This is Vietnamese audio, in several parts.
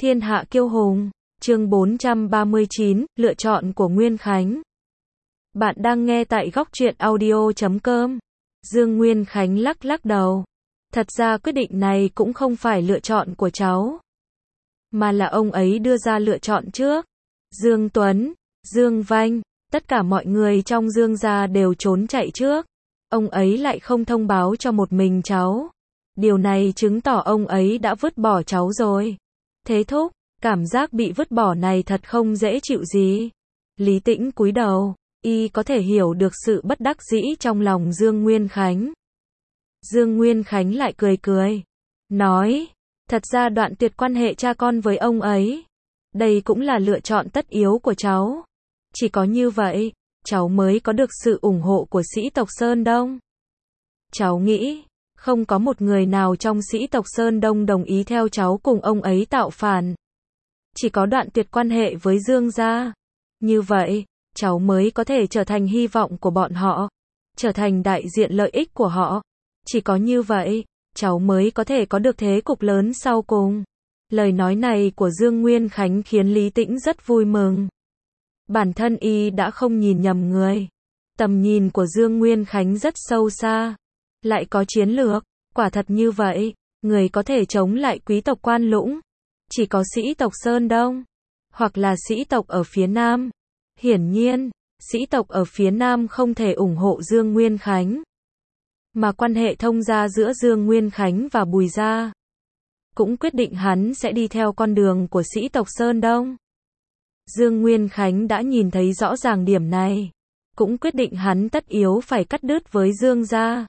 Thiên hạ kiêu hùng, chương 439, lựa chọn của Nguyên Khánh. Bạn đang nghe tại góc truyện audio.com. Dương Nguyên Khánh lắc lắc đầu. Thật ra quyết định này cũng không phải lựa chọn của cháu, mà là ông ấy đưa ra lựa chọn trước. Dương Tuấn, Dương Vanh, tất cả mọi người trong Dương gia đều trốn chạy trước. Ông ấy lại không thông báo cho một mình cháu. Điều này chứng tỏ ông ấy đã vứt bỏ cháu rồi. Thế thúc, cảm giác bị vứt bỏ này thật không dễ chịu gì. Lý Tĩnh cúi đầu, y có thể hiểu được sự bất đắc dĩ trong lòng Dương Nguyên Khánh. Dương Nguyên Khánh lại cười cười, nói, thật ra đoạn tuyệt quan hệ cha con với ông ấy, đây cũng là lựa chọn tất yếu của cháu. Chỉ có như vậy, cháu mới có được sự ủng hộ của sĩ tộc Sơn Đông. Cháu nghĩ, không có một người nào trong sĩ tộc Sơn Đông đồng ý theo cháu cùng ông ấy tạo phản. Chỉ có đoạn tuyệt quan hệ với Dương gia. Như vậy, cháu mới có thể trở thành hy vọng của bọn họ, trở thành đại diện lợi ích của họ. Chỉ có như vậy, cháu mới có thể có được thế cục lớn sau cùng. Lời nói này của Dương Nguyên Khánh khiến Lý Tĩnh rất vui mừng. Bản thân y đã không nhìn nhầm người. Tầm nhìn của Dương Nguyên Khánh rất sâu xa, lại có chiến lược. Quả thật như vậy, người có thể chống lại quý tộc Quan Lũng chỉ có sĩ tộc Sơn Đông, hoặc là sĩ tộc ở phía Nam. Hiển nhiên, sĩ tộc ở phía Nam không thể ủng hộ Dương Nguyên Khánh, mà quan hệ thông gia giữa Dương Nguyên Khánh và Bùi gia cũng quyết định hắn sẽ đi theo con đường của sĩ tộc Sơn Đông. Dương Nguyên Khánh đã nhìn thấy rõ ràng điểm này, cũng quyết định hắn tất yếu phải cắt đứt với Dương gia.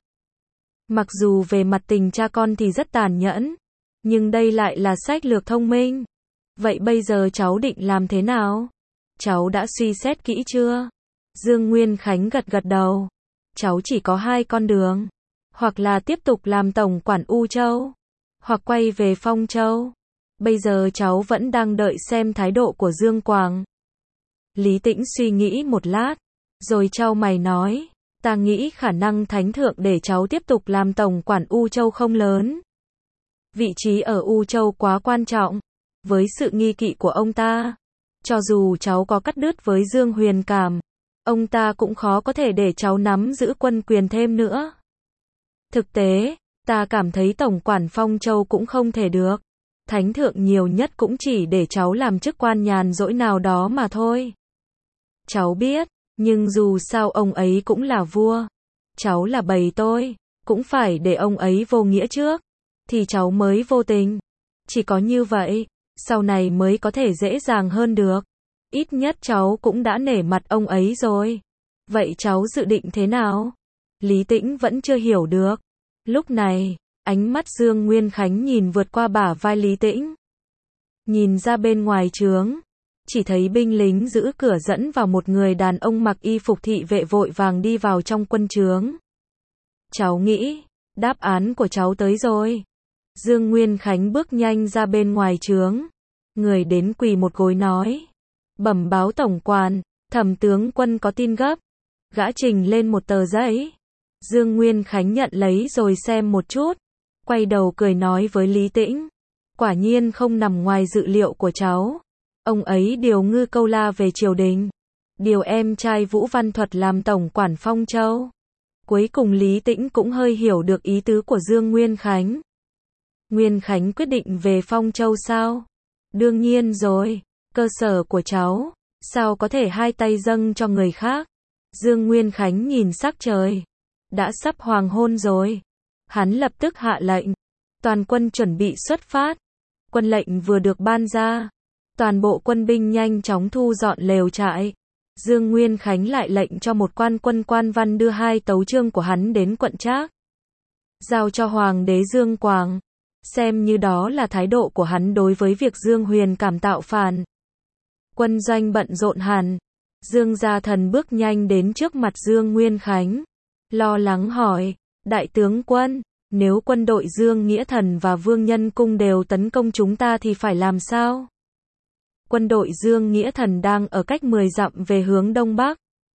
Mặc dù về mặt tình cha con thì rất tàn nhẫn, nhưng đây lại là sách lược thông minh. Vậy bây giờ cháu định làm thế nào? Cháu đã suy xét kỹ chưa? Dương Nguyên Khánh gật gật đầu. Cháu chỉ có hai con đường. Hoặc là tiếp tục làm tổng quản U Châu, hoặc quay về Phong Châu. Bây giờ cháu vẫn đang đợi xem thái độ của Dương Quảng. Lý Tĩnh suy nghĩ một lát, rồi chau mày nói, ta nghĩ khả năng thánh thượng để cháu tiếp tục làm tổng quản U Châu không lớn. Vị trí ở U Châu quá quan trọng, với sự nghi kỵ của ông ta. Cho dù cháu có cắt đứt với Dương Huyền Cảm, ông ta cũng khó có thể để cháu nắm giữ quân quyền thêm nữa. Thực tế, ta cảm thấy tổng quản Phong Châu cũng không thể được. Thánh thượng nhiều nhất cũng chỉ để cháu làm chức quan nhàn rỗi nào đó mà thôi. Cháu biết, nhưng dù sao ông ấy cũng là vua. Cháu là bầy tôi, cũng phải để ông ấy vô nghĩa trước, thì cháu mới vô tình. Chỉ có như vậy, sau này mới có thể dễ dàng hơn được. Ít nhất cháu cũng đã nể mặt ông ấy rồi. Vậy cháu dự định thế nào? Lý Tĩnh vẫn chưa hiểu được. Lúc này, ánh mắt Dương Nguyên Khánh nhìn vượt qua bả vai Lý Tĩnh. Nhìn ra bên ngoài trướng, chỉ thấy binh lính giữ cửa dẫn vào một người đàn ông mặc y phục thị vệ vội vàng đi vào trong quân trướng. Cháu nghĩ, đáp án của cháu tới rồi. Dương Nguyên Khánh bước nhanh ra bên ngoài trướng. Người đến quỳ một gối nói. Bẩm báo tổng quản, Thẩm tướng quân có tin gấp. Gã trình lên một tờ giấy. Dương Nguyên Khánh nhận lấy rồi xem một chút. Quay đầu cười nói với Lý Tĩnh. Quả nhiên không nằm ngoài dự liệu của cháu. Ông ấy điều Ngư Câu La về triều đình, điều em trai Vũ Văn Thuật làm tổng quản Phong Châu. Cuối cùng Lý Tĩnh cũng hơi hiểu được ý tứ của Dương Nguyên Khánh. Nguyên Khánh quyết định về Phong Châu sao? Đương nhiên rồi, cơ sở của cháu, sao có thể hai tay dâng cho người khác? Dương Nguyên Khánh nhìn sắc trời, đã sắp hoàng hôn rồi. Hắn lập tức hạ lệnh, toàn quân chuẩn bị xuất phát. Quân lệnh vừa được ban ra, toàn bộ quân binh nhanh chóng thu dọn lều trại. Dương Nguyên Khánh lại lệnh cho một quan quân quan văn đưa hai tấu chương của hắn đến quận Trác, giao cho Hoàng đế Dương Quảng, xem như đó là thái độ của hắn đối với việc Dương Huyền Cảm tạo phản. Quân doanh bận rộn hẳn. Dương Gia Thần bước nhanh đến trước mặt Dương Nguyên Khánh, lo lắng hỏi, đại tướng quân, nếu quân đội Dương Nghĩa Thần và Vương Nhân Cung đều tấn công chúng ta thì phải làm sao? Quân đội Dương Nghĩa Thần đang ở cách 10 dặm về hướng đông bắc,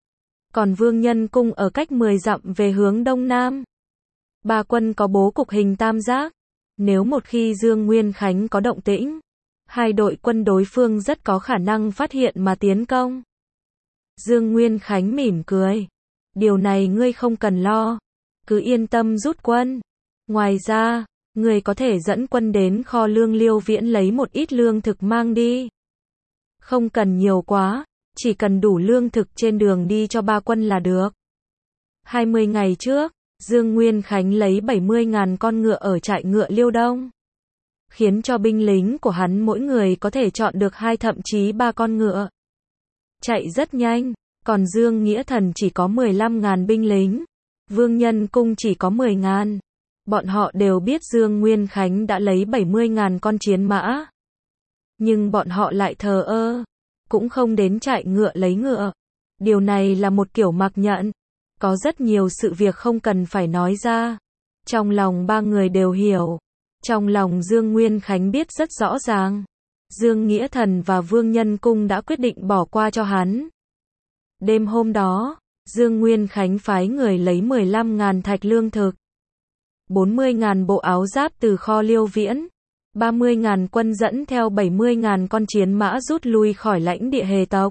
còn Vương Nhân Cung ở cách 10 dặm về hướng đông nam. Ba quân có bố cục hình tam giác. Nếu một khi Dương Nguyên Khánh có động tĩnh, Hai đội quân đối phương rất có khả năng phát hiện mà tiến công. Dương Nguyên Khánh mỉm cười. Điều này ngươi không cần lo. Cứ yên tâm rút quân. Ngoài ra, ngươi có thể dẫn quân đến kho lương Liêu Viễn lấy một ít lương thực mang đi. Không cần nhiều quá, chỉ cần đủ lương thực trên đường đi cho 3 quân là được. 20 ngày trước, Dương Nguyên Khánh lấy 70.000 con ngựa ở trại ngựa Liêu Đông, khiến cho binh lính của hắn mỗi người có thể chọn được 2 thậm chí 3 con ngựa. Chạy rất nhanh, còn Dương Nghĩa Thần chỉ có 15.000 binh lính, Vương Nhân Cung chỉ có 10.000. Bọn họ đều biết Dương Nguyên Khánh đã lấy 70.000 con chiến mã. Nhưng bọn họ lại thờ ơ, cũng không đến trại ngựa lấy ngựa. Điều này là một kiểu mặc nhận. Có rất nhiều sự việc không cần phải nói ra. Trong lòng 3 người đều hiểu. Trong lòng Dương Nguyên Khánh biết rất rõ ràng. Dương Nghĩa Thần và Vương Nhân Cung đã quyết định bỏ qua cho hắn. Đêm hôm đó, Dương Nguyên Khánh phái người lấy 15.000 thạch lương thực, 40.000 bộ áo giáp từ kho Liêu Viễn, 30.000 quân dẫn theo 70.000 con chiến mã rút lui khỏi lãnh địa Hề tộc.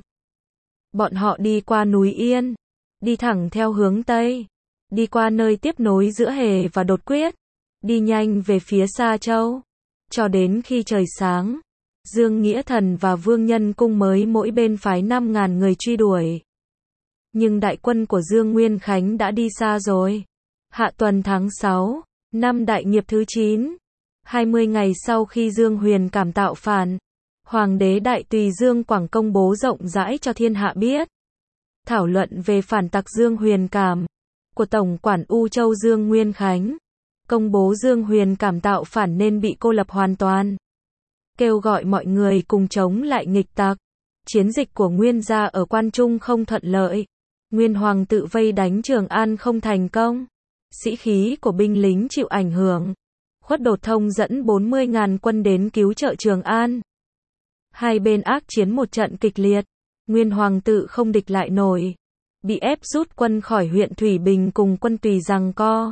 Bọn họ đi qua núi Yên, đi thẳng theo hướng Tây, đi qua nơi tiếp nối giữa Hề và Đột Quyết, đi nhanh về phía Sa Châu, cho đến khi trời sáng. Dương Nghĩa Thần và Vương Nhân Cung mới mỗi bên phái 5.000 người truy đuổi. Nhưng đại quân của Dương Nguyên Khánh đã đi xa rồi. Hạ tuần tháng 6, năm Đại Nghiệp thứ 9, 20 ngày sau khi Dương Huyền Cảm tạo phản, Hoàng đế Đại Tùy Dương Quảng công bố rộng rãi cho thiên hạ biết. Thảo luận về phản tặc Dương Huyền Cảm của Tổng quản U Châu Dương Nguyên Khánh, công bố Dương Huyền Cảm tạo phản nên bị cô lập hoàn toàn. Kêu gọi mọi người cùng chống lại nghịch tặc. Chiến dịch của Nguyên gia ở Quan Trung không thuận lợi. Nguyên Hoàng tự vây đánh Trường An không thành công. Sĩ khí của binh lính chịu ảnh hưởng. Khuất Đột Thông dẫn 40.000 quân đến cứu trợ Trường An. Hai bên ác chiến một trận kịch liệt. Nguyên Hoàng tự không địch lại nổi, bị ép rút quân khỏi huyện Thủy Bình cùng quân Tùy giằng co.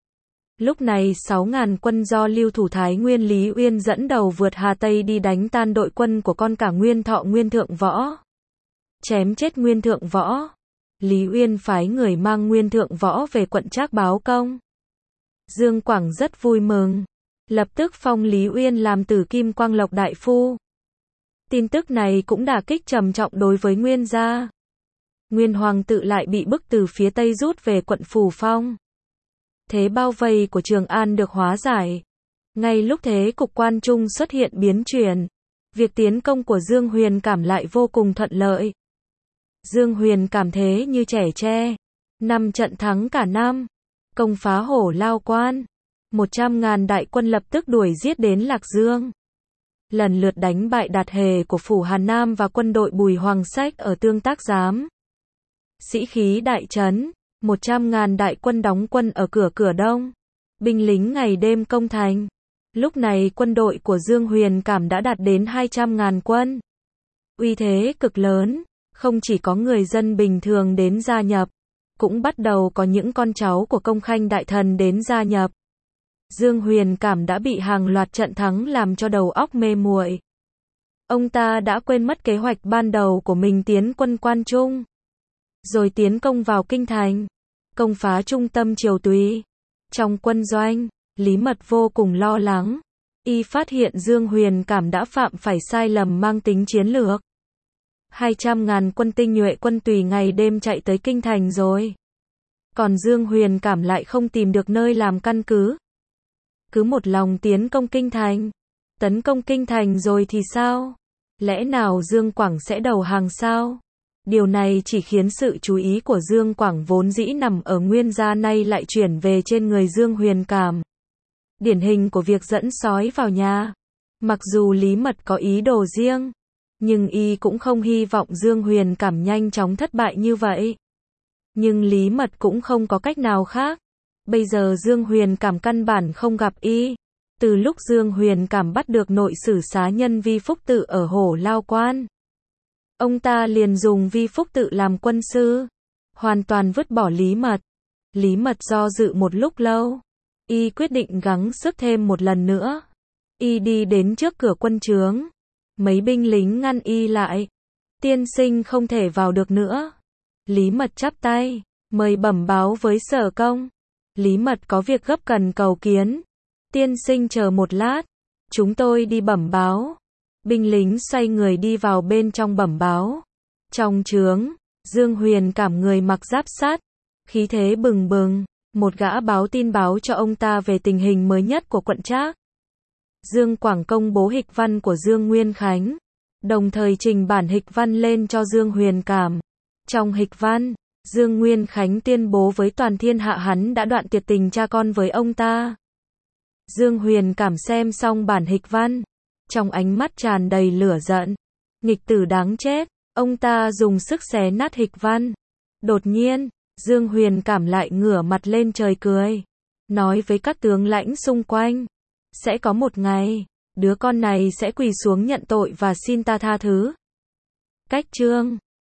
Lúc này 6.000 quân do Lưu Thủ Thái Nguyên Lý Uyên dẫn đầu vượt Hà Tây đi đánh tan đội quân của con cả Nguyên Thọ Nguyên Thượng Võ. Chém chết Nguyên Thượng Võ. Lý Uyên phái người mang Nguyên Thượng Võ về quận Trác báo công. Dương Quảng rất vui mừng, lập tức phong Lý Uyên làm Tử Kim Quang Lộc đại phu. Tin tức này cũng đả kích trầm trọng đối với Nguyên gia. Nguyên Hoàng tự lại bị bức từ phía Tây rút về quận Phủ Phong. Thế bao vây của Trường An được hóa giải. Ngay lúc thế cục Quan Trung xuất hiện biến chuyển, việc tiến công của Dương Huyền Cảm lại vô cùng thuận lợi. Dương Huyền Cảm thế như trẻ tre, 5 trận thắng cả năm, công phá Hổ Lao Quan, 100.000 đại quân lập tức đuổi giết đến Lạc Dương. Lần lượt đánh bại Đạt Hề của Phủ Hà Nam và quân đội Bùi Hoàng Sách ở Tương Tác Giám. Sĩ khí đại trấn, 100.000 đại quân đóng quân ở cửa Đông. Binh lính ngày đêm công thành. Lúc này quân đội của Dương Huyền Cảm đã đạt đến 200.000 quân. Uy thế cực lớn, không chỉ có người dân bình thường đến gia nhập, cũng bắt đầu có những con cháu của công khanh đại thần đến gia nhập. Dương Huyền Cảm đã bị hàng loạt trận thắng làm cho đầu óc mê muội. Ông ta đã quên mất kế hoạch ban đầu của mình tiến quân Quan Trung, rồi tiến công vào kinh thành, công phá trung tâm triều Tùy. Trong quân doanh, Lý Mật vô cùng lo lắng. Y phát hiện Dương Huyền Cảm đã phạm phải sai lầm mang tính chiến lược. 200.000 quân tinh nhuệ quân Tùy ngày đêm chạy tới kinh thành rồi. Còn Dương Huyền Cảm lại không tìm được nơi làm căn cứ. Cứ một lòng tiến công kinh thành. Tấn công kinh thành rồi thì sao? Lẽ nào Dương Quảng sẽ đầu hàng sao? Điều này chỉ khiến sự chú ý của Dương Quảng vốn dĩ nằm ở Nguyên gia nay lại chuyển về trên người Dương Huyền Cảm. Điển hình của việc dẫn sói vào nhà. Mặc dù Lý Mật có ý đồ riêng, nhưng y cũng không hy vọng Dương Huyền Cảm nhanh chóng thất bại như vậy. Nhưng Lý Mật cũng không có cách nào khác. Bây giờ Dương Huyền Cảm căn bản không gặp y. Từ lúc Dương Huyền Cảm bắt được nội sử xá nhân Vi Phúc Tự ở Hổ Lao Quan, ông ta liền dùng Vi Phúc Tự làm quân sư, hoàn toàn vứt bỏ Lý Mật. Lý Mật do dự một lúc lâu, y quyết định gắng sức thêm một lần nữa. Y đi đến trước cửa quân trướng, Mấy binh lính ngăn y lại. Tiên sinh không thể vào được nữa. Lý Mật chắp tay, mời bẩm báo với Sở Công. Lý Mật có việc gấp cần cầu kiến. Tiên sinh chờ một lát, chúng tôi đi bẩm báo. Binh lính xoay người đi vào bên trong bẩm báo. Trong trướng, Dương Huyền Cảm người mặc giáp sắt, khí thế bừng bừng, một gã báo tin báo cho ông ta về tình hình mới nhất của quận Trác. Dương Quảng công bố hịch văn của Dương Nguyên Khánh, đồng thời trình bản hịch văn lên cho Dương Huyền Cảm. Trong hịch văn, Dương Nguyên Khánh tuyên bố với toàn thiên hạ hắn đã đoạn tuyệt tình cha con với ông ta. Dương Huyền Cảm xem xong bản hịch văn, trong ánh mắt tràn đầy lửa giận. Nghịch tử đáng chết, ông ta dùng sức xé nát hịch văn. Đột nhiên, Dương Huyền Cảm lại ngửa mặt lên trời cười, nói với các tướng lãnh xung quanh, sẽ có một ngày, đứa con này sẽ quỳ xuống nhận tội và xin ta tha thứ. Cách chương